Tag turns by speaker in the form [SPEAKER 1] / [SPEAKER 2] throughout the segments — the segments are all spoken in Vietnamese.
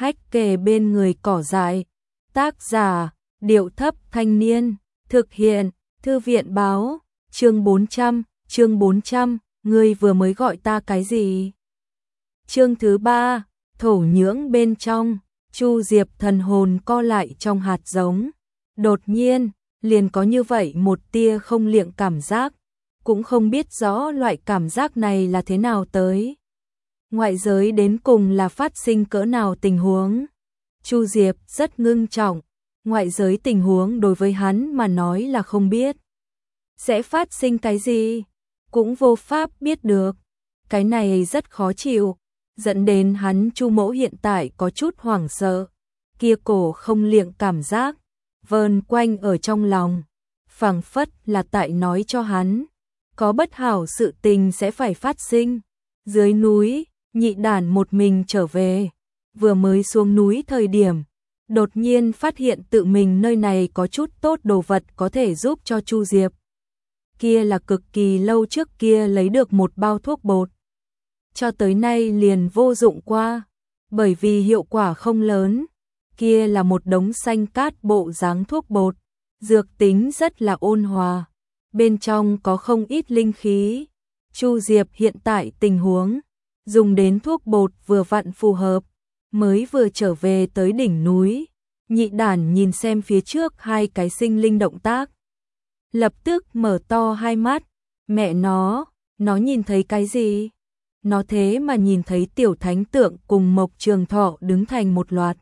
[SPEAKER 1] hách kề bên người cỏ dại. Tác giả, Điệu Thấp Thanh Niên. Thực hiện, Thư viện Báo. Chương 400, ngươi vừa mới gọi ta cái gì? Chương thứ 3, thổ nhưỡng bên trong. Chu Diệp thần hồn co lại trong hạt giống. Đột nhiên, liền có như vậy một tia không liệng cảm giác, cũng không biết rõ loại cảm giác này là thế nào tới. Ngoại giới đến cùng là phát sinh cỡ nào tình huống. Chu Diệp rất ngưng trọng, ngoại giới tình huống đối với hắn mà nói là không biết. Sẽ phát sinh cái gì, cũng vô pháp biết được. Cái này rất khó chịu, dẫn đến hắn Chu Mỗ hiện tại có chút hoảng sợ. Kia cổ không liệng cảm giác vờn quanh ở trong lòng, phảng phất là tại nói cho hắn có bất hảo sự tình sẽ phải phát sinh. Dưới núi, Nhị Đản một mình trở về, vừa mới xuống núi thời điểm, đột nhiên phát hiện tự mình nơi này có chút tốt đồ vật có thể giúp cho Chu Diệp. Kia là cực kỳ lâu trước kia lấy được một bao thuốc bột, cho tới nay liền vô dụng qua, bởi vì hiệu quả không lớn. Kia là một đống xanh cát bộ dáng thuốc bột, dược tính rất là ôn hòa, bên trong có không ít linh khí. Chu Diệp hiện tại tình huống, dùng đến thuốc bột vừa vặn phù hợp, mới vừa trở về tới đỉnh núi. Nhị Đản nhìn xem phía trước hai cái sinh linh động tác, lập tức mở to hai mắt. Mẹ nó nhìn thấy cái gì? Nó thế mà nhìn thấy Tiểu Thánh Tượng cùng Mộc Trường Thọ đứng thành một loạt,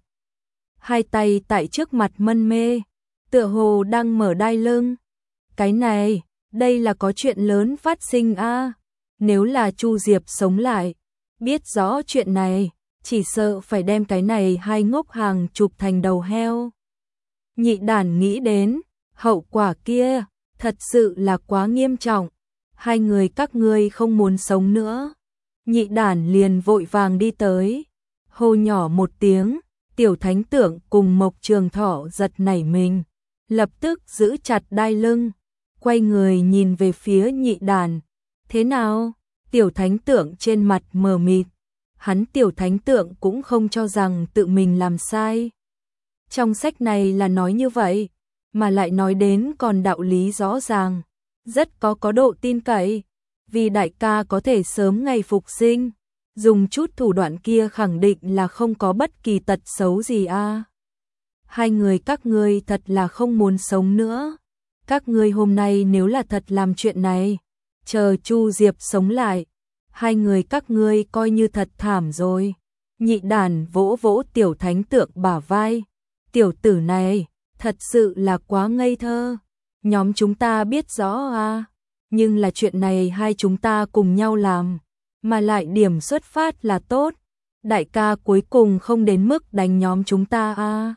[SPEAKER 1] hai tay tại trước mặt mân mê, tựa hồ đang mở đai lưng. Cái này, đây là có chuyện lớn phát sinh a. Nếu là Chu Diệp sống lại, biết rõ chuyện này, chỉ sợ phải đem cái này hai ngốc hàng chụp thành đầu heo. Nhị Đản nghĩ đến, hậu quả kia, thật sự là quá nghiêm trọng. Hai người các ngươi không muốn sống nữa. Nhị Đản liền vội vàng đi tới, hô nhỏ một tiếng. Tiểu Thánh Tượng cùng Mộc Trường Thọ giật nảy mình, lập tức giữ chặt đai lưng, quay người nhìn về phía Nhị Đản. Thế nào? Tiểu Thánh Tượng trên mặt mờ mịt, hắn Tiểu Thánh Tượng cũng không cho rằng tự mình làm sai. Trong sách này là nói như vậy, mà lại nói đến còn đạo lý rõ ràng, rất có độ tin cậy, vì đại ca có thể sớm ngày phục sinh. Dùng chút thủ đoạn kia khẳng định là không có bất kỳ tật xấu gì a. Hai người các ngươi thật là không muốn sống nữa. Các ngươi hôm nay nếu là thật làm chuyện này, chờ Chu Diệp sống lại, hai người các ngươi coi như thật thảm rồi. Nhị Đản vỗ vỗ Tiểu Thánh Tượng bả vai. Tiểu tử này, thật sự là quá ngây thơ. Nhóm chúng ta biết rõ a, nhưng là chuyện này hai chúng ta cùng nhau làm, mà lại điểm xuất phát là tốt. Đại ca cuối cùng không đến mức đánh nhóm chúng ta a.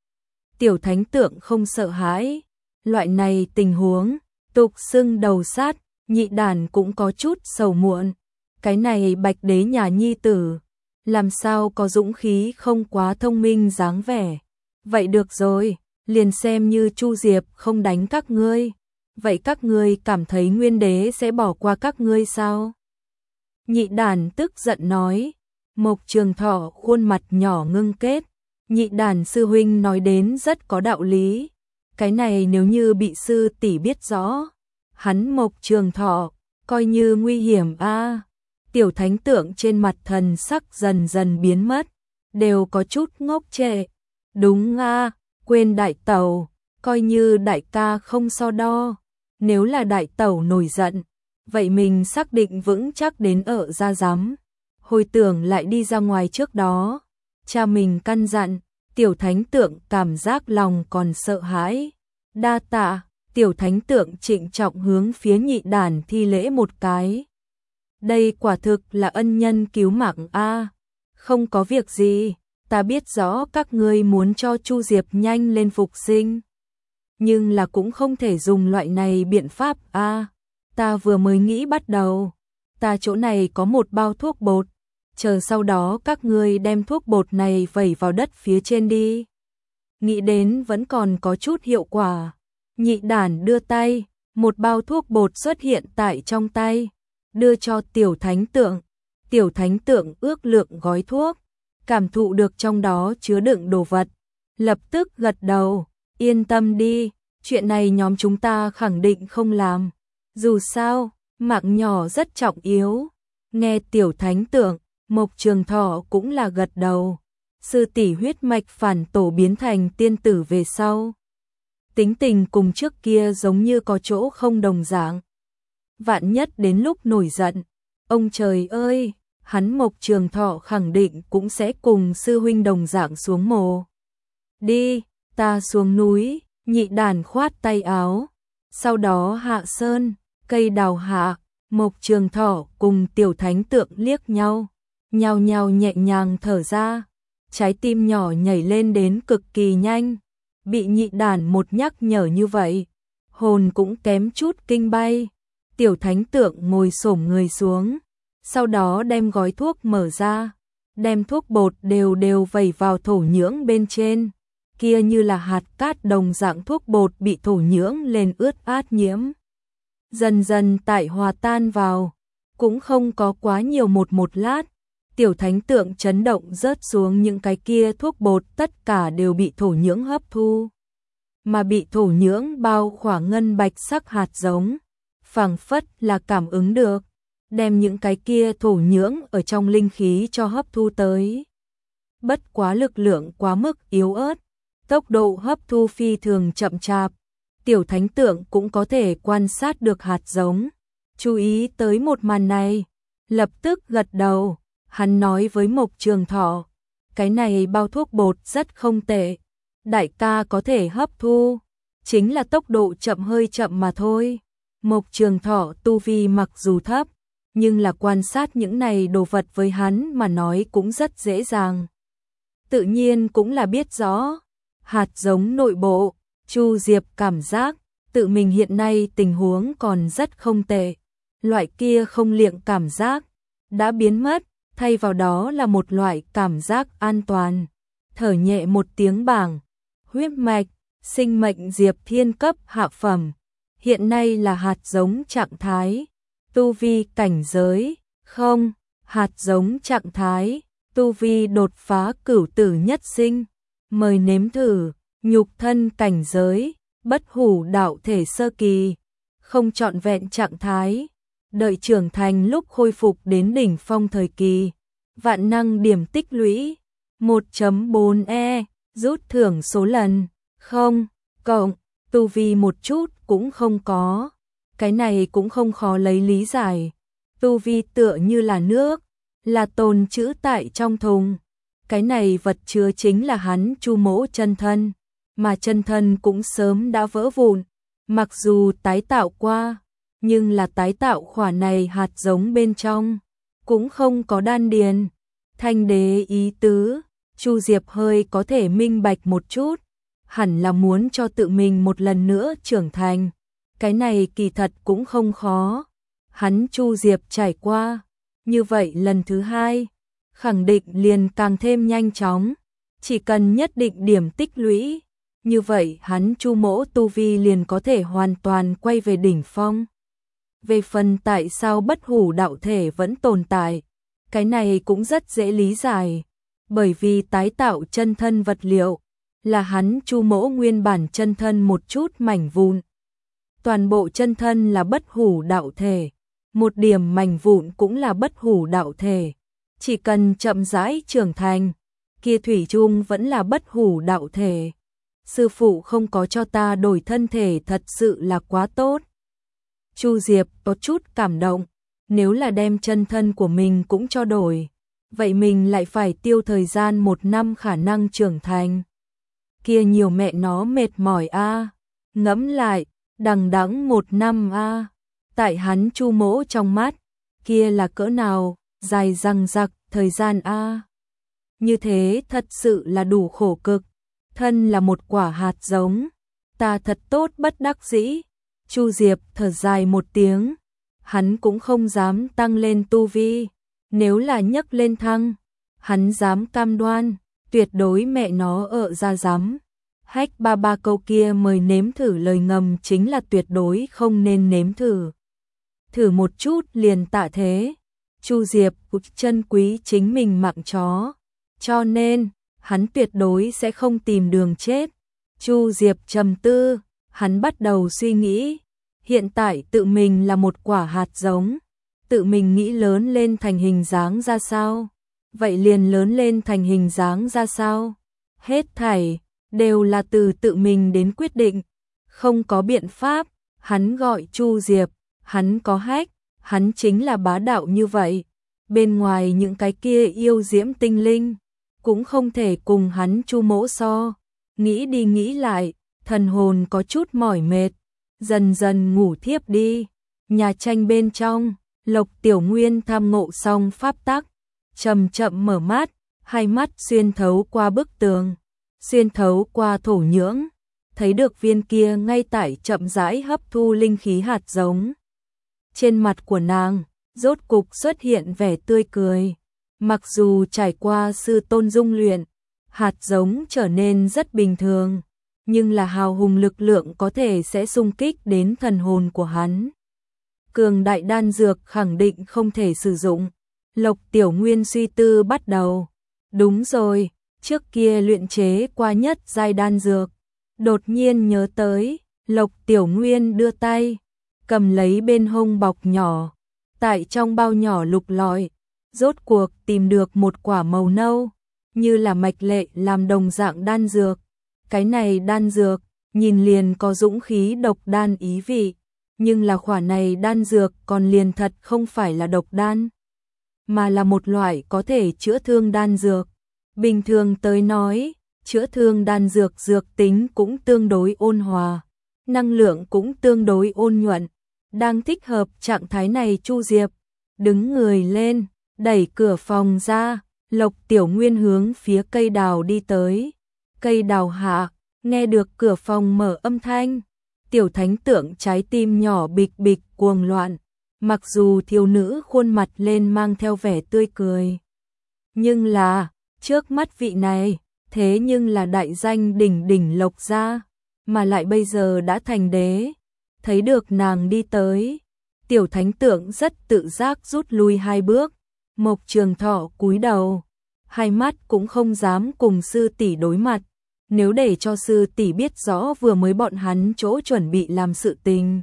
[SPEAKER 1] Tiểu Thánh Tượng không sợ hãi, loại này tình huống, tục xưng đầu sát. Nhị Đản cũng có chút sầu muộn. Cái này Bạch Đế nhà nhi tử, làm sao có dũng khí không quá thông minh dáng vẻ. Vậy được rồi, liền xem như Chu Diệp không đánh các ngươi, vậy các ngươi cảm thấy Nguyên Đế sẽ bỏ qua các ngươi sao? Nhị Đản tức giận nói. Mộc Trường Thọ khuôn mặt nhỏ ngưng kết. Nhị Đản sư huynh nói đến rất có đạo lý. Cái này nếu như bị sư tỷ biết rõ, hắn Mộc Trường Thọ coi như nguy hiểm a. Tiểu Thánh Tượng trên mặt thần sắc dần dần biến mất, đều có chút ngốc trệ. Đúng a, quên đại tẩu, coi như đại ca không so đo. Nếu là đại tẩu nổi giận, vậy mình xác định vững chắc đến ở ra giám. Hồi tưởng lại đi ra ngoài trước đó, cha mình căn dặn. Tiểu Thánh Tượng cảm giác lòng còn sợ hãi. Đa tạ. Tiểu Thánh Tượng trịnh trọng hướng phía Nhị Đản thi lễ một cái. Đây quả thực là ân nhân cứu mạng a. Không có việc gì, ta biết rõ các ngươi muốn cho Chu Diệp nhanh lên phục sinh, nhưng là cũng không thể dùng loại này biện pháp a. Ta vừa mới nghĩ bắt đầu, ta chỗ này có một bao thuốc bột, chờ sau đó các ngươi đem thuốc bột này vẩy vào đất phía trên đi. Nghĩ đến vẫn còn có chút hiệu quả. Nhị Đản đưa tay, một bao thuốc bột xuất hiện tại trong tay, đưa cho Tiểu Thánh Tượng. Tiểu Thánh Tượng ước lượng gói thuốc, cảm thụ được trong đó chứa đựng đồ vật, lập tức gật đầu, yên tâm đi, chuyện này nhóm chúng ta khẳng định không làm. Dù sao, mạng nhỏ rất trọng yếu. Nghe tiểu thánh tượng, Mộc Trường Thọ cũng là gật đầu. Sư tỷ huyết mạch phản tổ biến thành tiên tử về sau. Tính tình cùng trước kia giống như có chỗ không đồng dạng. Vạn nhất đến lúc nổi giận, ông trời ơi, hắn Mộc Trường Thọ khẳng định cũng sẽ cùng sư huynh đồng dạng xuống mồ. Đi, ta xuống núi, Nhị Đàn khoát tay áo. Sau đó hạ sơn, cây đào hạ, Mộc Trường Thọ cùng tiểu thánh tượng liếc nhau, nhao nhao nhẹ nhàng thở ra. Trái tim nhỏ nhảy lên đến cực kỳ nhanh, bị Nhị Đàn một nhắc nhở như vậy, hồn cũng kém chút kinh bay. Tiểu thánh tượng ngồi xổm người xuống, sau đó đem gói thuốc mở ra, đem thuốc bột đều đều vẩy vào thổ nhưỡng bên trên, kia như là hạt cát đồng dạng thuốc bột bị thổ nhưỡng lên ướt át nhiễm. Dần dần tại hòa tan vào, cũng không có quá nhiều một lát, tiểu thánh tượng chấn động rớt xuống những cái kia thuốc bột tất cả đều bị thổ nhưỡng hấp thu, mà bị thổ nhưỡng bao khỏa ngân bạch sắc hạt giống, phảng phất là cảm ứng được, đem những cái kia thổ nhưỡng ở trong linh khí cho hấp thu tới. Bất quá lực lượng quá mức yếu ớt, tốc độ hấp thu phi thường chậm chạp, tiểu thánh tượng cũng có thể quan sát được hạt giống, chú ý tới một màn này, lập tức gật đầu, hắn nói với Mộc Trường Thọ, cái này bao thuốc bột rất không tệ, đại ca có thể hấp thu, chính là tốc độ chậm hơi chậm mà thôi. Mộc Trường Thọ tu vi mặc dù thấp, nhưng là quan sát những này đồ vật với hắn mà nói cũng rất dễ dàng. Tự nhiên cũng là biết rõ, hạt giống nội bộ, Chu Diệp cảm giác, tự mình hiện nay tình huống còn rất không tệ. Loại kia không liệng cảm giác, đã biến mất, thay vào đó là một loại cảm giác an toàn. Thở nhẹ một tiếng bảng, huyết mạch, sinh mệnh Diệp Thiên cấp hạ phẩm. Hiện nay là hạt giống trạng thái, tu vi cảnh giới, không, hạt giống trạng thái, tu vi đột phá cửu tử nhất sinh, mời nếm thử, nhục thân cảnh giới, bất hủ đạo thể sơ kỳ, không trọn vẹn trạng thái, đợi trưởng thành lúc khôi phục đến đỉnh phong thời kỳ, vạn năng điểm tích lũy, 1.4e, rút thưởng số lần, không, cộng, tu vi một chút cũng không có, cái này cũng không khó lấy lý giải, tu vi tựa như là nước, là tồn trữ tại trong thùng, cái này vật chứa chính là hắn Chu Mỗ chân thân, mà chân thân cũng sớm đã vỡ vụn, mặc dù tái tạo qua, nhưng là tái tạo khỏa này hạt giống bên trong, cũng không có đan điền, thanh đế ý tứ, Chu Diệp hơi có thể minh bạch một chút, hẳn là muốn cho tự mình một lần nữa trưởng thành, cái này kỳ thật cũng không khó, hắn Chu Diệp trải qua, như vậy lần thứ hai, khẳng định liền càng thêm nhanh chóng, chỉ cần nhất định điểm tích lũy, như vậy hắn Chu Mỗ tu vi liền có thể hoàn toàn quay về đỉnh phong. Về phần tại sao bất hủ đạo thể vẫn tồn tại, cái này cũng rất dễ lý giải, bởi vì tái tạo chân thân vật liệu là hắn Chu Mỗ nguyên bản chân thân một chút mảnh vụn. Toàn bộ chân thân là bất hủ đạo thể, một điểm mảnh vụn cũng là bất hủ đạo thể, chỉ cần chậm rãi trưởng thành, kia thủy chung vẫn là bất hủ đạo thể. Sư phụ không có cho ta đổi thân thể thật sự là quá tốt. Chu Diệp có chút cảm động, nếu là đem chân thân của mình cũng cho đổi, vậy mình lại phải tiêu thời gian 1 năm khả năng trưởng thành. Kia nhiều mẹ nó mệt mỏi a, ngẫm lại, đằng đẵng 1 năm a, tại hắn Chu Mỗ trong mắt, kia là cỡ nào, dài dằng dặc thời gian a. Như thế thật sự là đủ khổ cực, thân là một quả hạt giống, ta thật tốt bất đắc dĩ. Chu Diệp thở dài một tiếng, hắn cũng không dám tăng lên tu vi, nếu là nhấc lên thăng, hắn dám cam đoan, tuyệt đối mẹ nó ở ra dám. Hách ba câu kia mời nếm thử lời ngầm chính là tuyệt đối không nên nếm thử. Thử một chút liền tạ thế. Chu Diệp chân quý chính mình mạng chó, cho nên hắn tuyệt đối sẽ không tìm đường chết. Chu Diệp trầm tư, hắn bắt đầu suy nghĩ, hiện tại tự mình là một quả hạt giống, tự mình nghĩ lớn lên thành hình dáng ra sao? Vậy liền lớn lên thành hình dáng ra sao? Hết thảy đều là từ tự mình đến quyết định, không có biện pháp. Hắn gọi Chu Diệp, hắn có hách, hắn chính là bá đạo như vậy. Bên ngoài những cái kia yêu diễm tinh linh, cũng không thể cùng hắn Chu Mỗ so. Nghĩ đi nghĩ lại, thần hồn có chút mỏi mệt, dần dần ngủ thiếp đi. Nhà tranh bên trong, Lộc Tiểu Nguyên tham ngộ xong pháp tắc, chậm chậm mở mắt, hai mắt xuyên thấu qua bức tường, xuyên thấu qua thổ nhưỡng, thấy được viên kia ngay tại chậm rãi hấp thu linh khí hạt giống. Trên mặt của nàng, rốt cục xuất hiện vẻ tươi cười. Mặc dù trải qua sư tôn dung luyện, hạt giống trở nên rất bình thường, nhưng là hào hùng lực lượng có thể sẽ xung kích đến thần hồn của hắn. Cường đại đan dược khẳng định không thể sử dụng. Lộc Tiểu Nguyên suy tư bắt đầu. Đúng rồi, trước kia luyện chế qua nhất giai đan dược. Đột nhiên nhớ tới, Lộc Tiểu Nguyên đưa tay, cầm lấy bên hông bọc nhỏ, tại trong bao nhỏ lục lọi, rốt cuộc tìm được một quả màu nâu, như là mạch lệ làm đồng dạng đan dược. Cái này đan dược, nhìn liền có dũng khí độc đan ý vị, nhưng là quả này đan dược còn liền thật không phải là độc đan, mà là một loại có thể chữa thương đan dược. Bình thường tới nói, chữa thương đan dược dược tính cũng tương đối ôn hòa, năng lượng cũng tương đối ôn nhuận. Đang thích hợp trạng thái này Chu Diệp đứng người lên, đẩy cửa phòng ra, Lộc Tiểu Nguyên hướng phía cây đào đi tới. Cây đào hạ, nghe được cửa phòng mở âm thanh, tiểu thánh tượng trái tim nhỏ bịch bịch cuồng loạn. Mặc dù thiếu nữ khuôn mặt lên mang theo vẻ tươi cười, nhưng là trước mắt vị này, thế nhưng là đại danh đỉnh đỉnh Lộc gia, mà lại bây giờ đã thành đế. Thấy được nàng đi tới, tiểu thánh tượng rất tự giác rút lui hai bước. Mộc Trường Thọ cúi đầu, hai mắt cũng không dám cùng sư tỷ đối mặt. Nếu để cho sư tỷ biết rõ vừa mới bọn hắn chỗ chuẩn bị làm sự tình,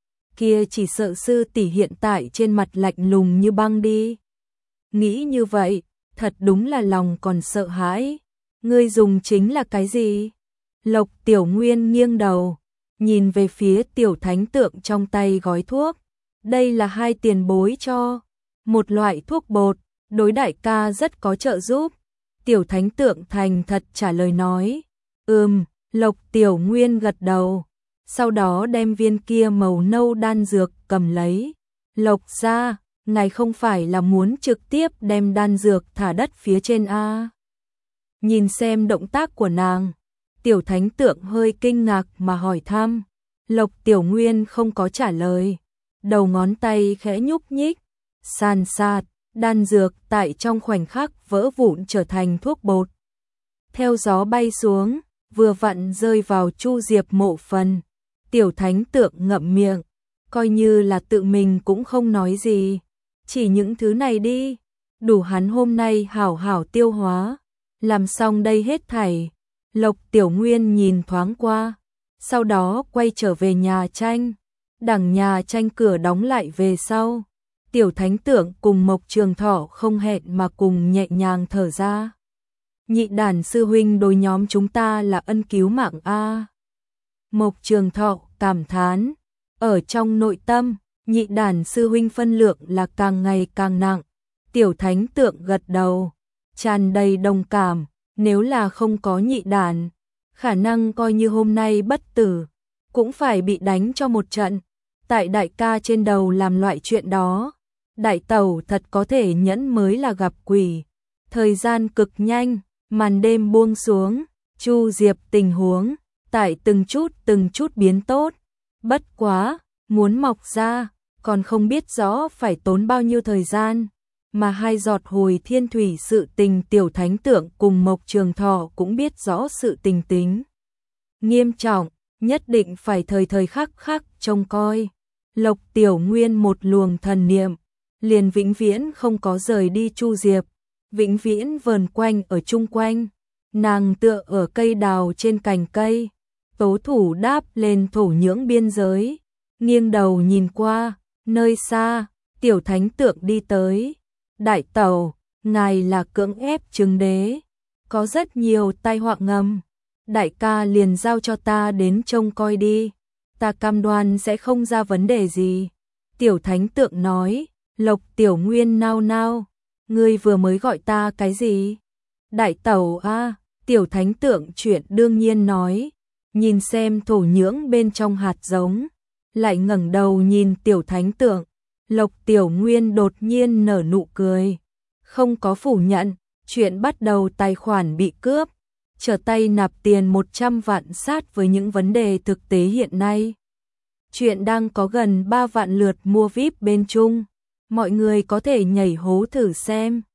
[SPEAKER 1] kia chỉ sợ sư tỷ hiện tại trên mặt lạnh lùng như băng đi. Nghĩ như vậy, thật đúng là lòng còn sợ hãi. Ngươi dùng chính là cái gì? Lộc Tiểu Nguyên nghiêng đầu, nhìn về phía tiểu thánh tượng trong tay gói thuốc. Đây là hai tiền bối cho, một loại thuốc bột, đối đại ca rất có trợ giúp. Tiểu thánh tượng thành thật trả lời nói. Lộc Tiểu Nguyên gật đầu, sau đó đem viên kia màu nâu đan dược cầm lấy. Lộc gia, ngài không phải là muốn trực tiếp đem đan dược thả đất phía trên a? Nhìn xem động tác của nàng, tiểu thánh tượng hơi kinh ngạc mà hỏi thăm. Lộc Tiểu Nguyên không có trả lời, đầu ngón tay khẽ nhúc nhích, san sạt, đan dược tại trong khoảnh khắc vỡ vụn trở thành thuốc bột. Theo gió bay xuống, vừa vặn rơi vào Chu Diệp mộ phần. Tiểu thánh tượng ngậm miệng, coi như là tự mình cũng không nói gì. Chỉ những thứ này đi, đủ hắn hôm nay hảo hảo tiêu hóa. Làm xong đây hết thảy, Lộc Tiểu Nguyên nhìn thoáng qua, sau đó quay trở về nhà tranh. Đằng nhà tranh cửa đóng lại về sau, tiểu thánh tượng cùng Mộc Trường Thọ không hẹn mà cùng nhẹ nhàng thở ra. Nhị đàn sư huynh đối nhóm chúng ta là ân cứu mạng a. Mộc Trường Thọ cảm thán, ở trong nội tâm, nhị đàn sư huynh phân lượng là càng ngày càng nặng. Tiểu thánh tượng gật đầu, tràn đầy đồng cảm, nếu là không có nhị đàn, khả năng coi như hôm nay bất tử, cũng phải bị đánh cho một trận. Tại đại ca trên đầu làm loại chuyện đó, đại tẩu thật có thể nhẫn mới là gặp quỷ. Thời gian cực nhanh, màn đêm buông xuống, Chu Diệp tình huống tại từng chút biến tốt. Bất quá, muốn mọc ra, còn không biết rõ phải tốn bao nhiêu thời gian, mà hai giọt hồi thiên thủy sự tình tiểu thánh tượng cùng Mộc Trường Thọ cũng biết rõ sự tình tính nghiêm trọng, nhất định phải thời thời khắc khắc trông coi. Lộc Tiểu Nguyên một luồng thần niệm, liền vĩnh viễn không có rời đi Chu Diệp. vĩnh viễn vờn quanh ở chung quanh. Nàng tựa ở cây đào trên cành cây, tố thủ đáp lên thổ nhưỡng biên giới, nghiêng đầu nhìn qua, nơi xa, tiểu thánh tượng đi tới. Đại tẩu, ngài là cưỡng ép chứng đế, có rất nhiều tai họa ngầm. Đại ca liền giao cho ta đến trông coi đi, ta cam đoan sẽ không ra vấn đề gì. Tiểu thánh tượng nói. Lộc Tiểu Nguyên nao nao, ngươi vừa mới gọi ta cái gì? Đại tẩu a, tiểu thánh tượng chuyện đương nhiên nói, nhìn xem thổ nhưỡng bên trong hạt giống, lại ngẩng đầu nhìn tiểu thánh tượng. Lộc Tiểu Nguyên đột nhiên nở nụ cười, không có phủ nhận, chuyện bắt đầu tài khoản bị cướp, trở tay nạp tiền 100 vạn sát với những vấn đề thực tế hiện nay. Chuyện đang có gần 3 vạn lượt mua VIP bên Trung. Mọi người có thể nhảy hố thử xem.